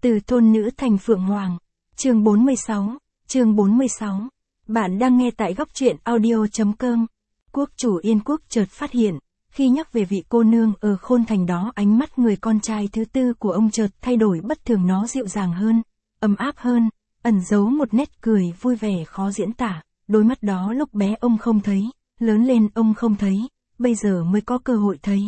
Từ thôn nữ thành phượng hoàng. Chương 46. Bạn đang nghe tại góc truyện audio.com. Quốc chủ Yên Quốc chợt phát hiện, khi nhắc về vị cô nương ở Khôn Thành đó, ánh mắt người con trai thứ tư của ông chợt thay đổi bất thường, nó dịu dàng hơn, ấm áp hơn, ẩn giấu một nét cười vui vẻ khó diễn tả. Đôi mắt đó lúc bé ông không thấy, lớn lên ông không thấy, bây giờ mới có cơ hội thấy.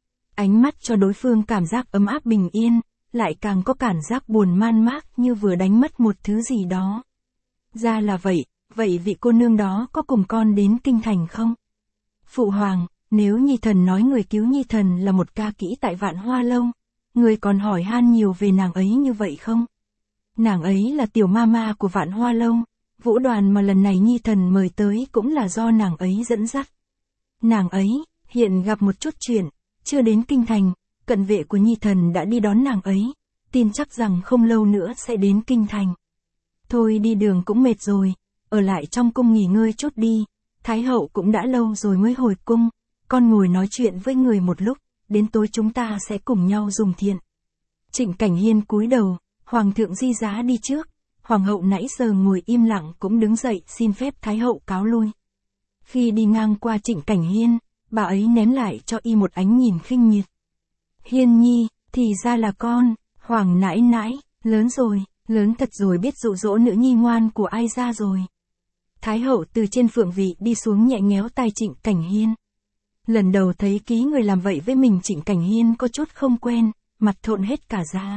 Ánh mắt cho đối phương cảm giác ấm áp bình yên, lại càng có cảm giác buồn man mác như vừa đánh mất một thứ gì đó. Ra là vậy, vậy vị cô nương đó có cùng con đến kinh thành không? Phụ hoàng, nếu Nhi thần nói người cứu Nhi thần là một ca kỹ tại Vạn Hoa Lâu, người còn hỏi han nhiều về nàng ấy như vậy không? Nàng ấy là tiểu ma của Vạn Hoa Lâu, vũ đoàn mà lần này Nhi thần mời tới cũng là do nàng ấy dẫn dắt. Nàng ấy, hiện gặp một chút chuyện, chưa đến kinh thành, cận vệ của Nhi thần đã đi đón nàng ấy, tin chắc rằng không lâu nữa sẽ đến kinh thành. Thôi đi đường cũng mệt rồi, ở lại trong cung nghỉ ngơi chút đi, Thái hậu cũng đã lâu rồi mới hồi cung, con ngồi nói chuyện với người một lúc, đến tối chúng ta sẽ cùng nhau dùng thiện. Trịnh Cảnh Hiên cúi đầu, Hoàng thượng di giá đi trước, Hoàng hậu nãy giờ ngồi im lặng cũng đứng dậy xin phép Thái hậu cáo lui. Khi đi ngang qua Trịnh Cảnh Hiên, bà ấy ném lại cho y một ánh nhìn khinh miệt. Hiên nhi, thì ra là con, Hoàng nãi nãi, lớn rồi, lớn thật rồi, biết dụ dỗ nữ nhi ngoan của ai ra rồi. Thái hậu từ trên phượng vị đi xuống nhẹ nhéo tay Trịnh Cảnh Hiên. Lần đầu thấy ký người làm vậy với mình, Trịnh Cảnh Hiên có chút không quen, mặt thộn hết cả da.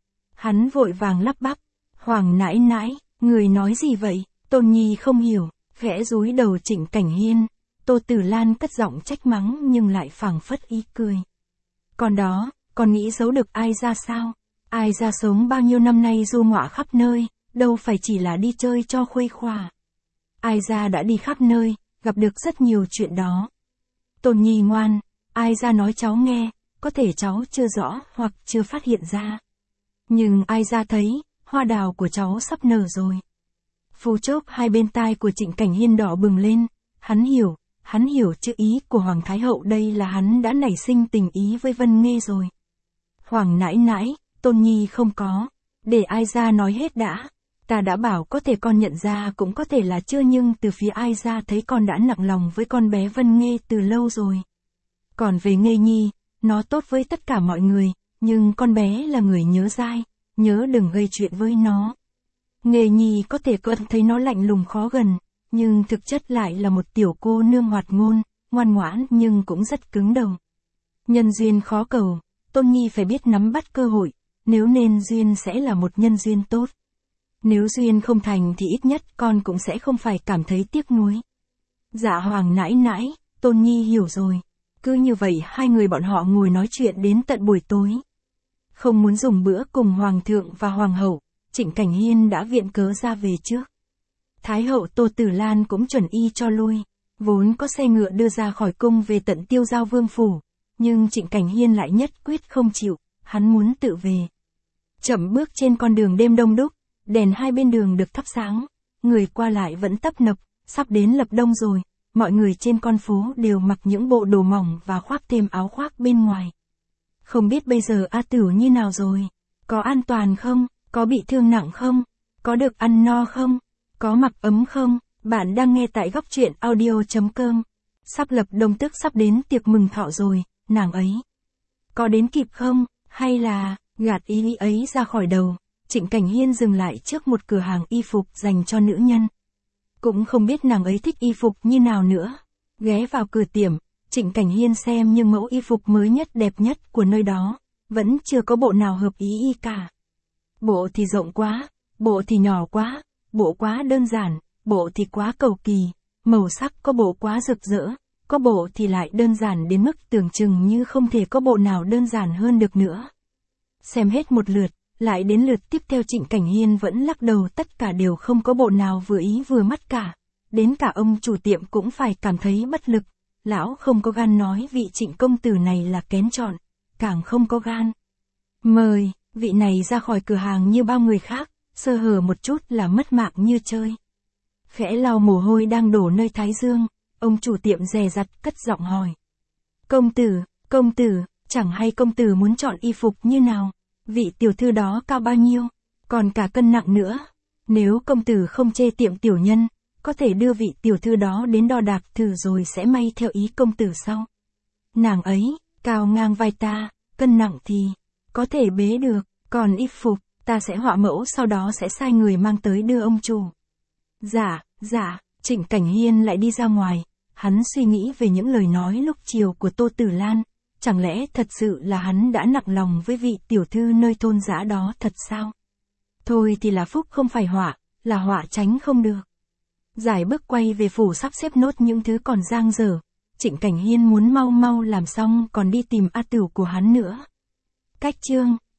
Hắn vội vàng lắp bắp, Hoàng nãi nãi, người nói gì vậy? Tôn nhi không hiểu, khẽ dúi đầu Trịnh Cảnh Hiên. Tô Tử Lan cất giọng trách mắng nhưng lại phảng phất ý cười. Còn đó, còn nghĩ giấu được ai ra sao? Ai ra sống bao nhiêu năm nay du ngoạ khắp nơi, đâu phải chỉ là đi chơi cho khuây khỏa. Ai ra đã đi khắp nơi, gặp được rất nhiều chuyện đó. Tôn nhi ngoan, ai ra nói cháu nghe, có thể cháu chưa rõ hoặc chưa phát hiện ra. Nhưng ai ra thấy, hoa đào của cháu sắp nở rồi. Phù chốc hai bên tai của Trịnh Cảnh Hiên đỏ bừng lên, hắn hiểu chữ ý của Hoàng Thái hậu, đây là hắn đã nảy sinh tình ý với Vân Nghê rồi. Hoàng nãi nãi, Tôn nhi không có, để ai ra nói hết đã. Ta đã bảo có thể con nhận ra cũng có thể là chưa, nhưng từ phía ai ra thấy con đã nặng lòng với con bé Vân Nghê từ lâu rồi. Còn về Nghê nhi, nó tốt với tất cả mọi người, nhưng con bé là người nhớ dai, nhớ đừng gây chuyện với nó. Nghê nhi có thể con thấy nó lạnh lùng khó gần, nhưng thực chất lại là một tiểu cô nương hoạt ngôn, ngoan ngoãn nhưng cũng rất cứng đầu. Nhân duyên khó cầu, Tôn nhi phải biết nắm bắt cơ hội, nếu nên duyên sẽ là một nhân duyên tốt. Nếu duyên không thành thì ít nhất con cũng sẽ không phải cảm thấy tiếc nuối. Dạ Hoàng nãi nãi, Tôn nhi hiểu rồi. Cứ như vậy hai người bọn họ ngồi nói chuyện đến tận buổi tối. Không muốn dùng bữa cùng Hoàng thượng và Hoàng hậu, Trịnh Cảnh Hiên đã viện cớ ra về trước. Thái hậu Tô Tử Lan cũng chuẩn y cho lui, vốn có xe ngựa đưa ra khỏi cung về tận Tiêu Giao Vương phủ, nhưng Trịnh Cảnh Hiên lại nhất quyết không chịu, hắn muốn tự về. Chậm bước trên con đường đêm đông đúc, đèn hai bên đường được thắp sáng, người qua lại vẫn tấp nập, sắp đến lập đông rồi, mọi người trên con phố đều mặc những bộ đồ mỏng và khoác thêm áo khoác bên ngoài. Không biết bây giờ A Tửu như nào rồi, có an toàn không, có bị thương nặng không, có được ăn no không, có mặc ấm không? Bạn đang nghe tại góc truyện audio.com. Sắp lập đông tức sắp đến tiệc mừng thọ rồi, nàng ấy có đến kịp không, hay là gạt ý nghĩ ấy ra khỏi đầu. Trịnh Cảnh Hiên dừng lại trước một cửa hàng y phục dành cho nữ nhân. Cũng không biết nàng ấy thích y phục như nào nữa. Ghé vào cửa tiệm, Trịnh Cảnh Hiên xem nhưng mẫu y phục mới nhất đẹp nhất của nơi đó, vẫn chưa có bộ nào hợp ý y cả. Bộ thì rộng quá, bộ thì nhỏ quá, bộ quá đơn giản, bộ thì quá cầu kỳ, màu sắc có bộ quá rực rỡ, có bộ thì lại đơn giản đến mức tưởng chừng như không thể có bộ nào đơn giản hơn được nữa. Xem hết một lượt, lại đến lượt tiếp theo, Trịnh Cảnh Hiên vẫn lắc đầu, tất cả đều không có bộ nào vừa ý vừa mắt cả. Đến cả ông chủ tiệm cũng phải cảm thấy bất lực, lão không có gan nói vị Trịnh công tử này là kén chọn, càng không có gan mời vị này ra khỏi cửa hàng như bao người khác, sơ hở một chút là mất mạng như chơi. Khẽ lau mồ hôi đang đổ nơi thái dương, ông chủ tiệm dè dặt cất giọng hỏi. Công tử, chẳng hay công tử muốn chọn y phục như nào? Vị tiểu thư đó cao bao nhiêu? Còn cả cân nặng nữa. Nếu công tử không chê tiệm tiểu nhân, có thể đưa vị tiểu thư đó đến đo đạc thử rồi sẽ may theo ý công tử sau. Nàng ấy, cao ngang vai ta, cân nặng thì, có thể bế được, còn y phục, ta sẽ họa mẫu sau đó sẽ sai người mang tới đưa ông chủ. Dạ, Trịnh Cảnh Hiên lại đi ra ngoài, hắn suy nghĩ về những lời nói lúc chiều của Tô Tử Lan, chẳng lẽ thật sự là hắn đã nặng lòng với vị tiểu thư nơi thôn dã đó thật sao? Thôi thì là phúc không phải họa, là họa tránh không được. Giải bước quay về phủ sắp xếp nốt những thứ còn dang dở, Trịnh Cảnh Hiên muốn mau mau làm xong còn đi tìm A Tửu của hắn nữa. Cách chương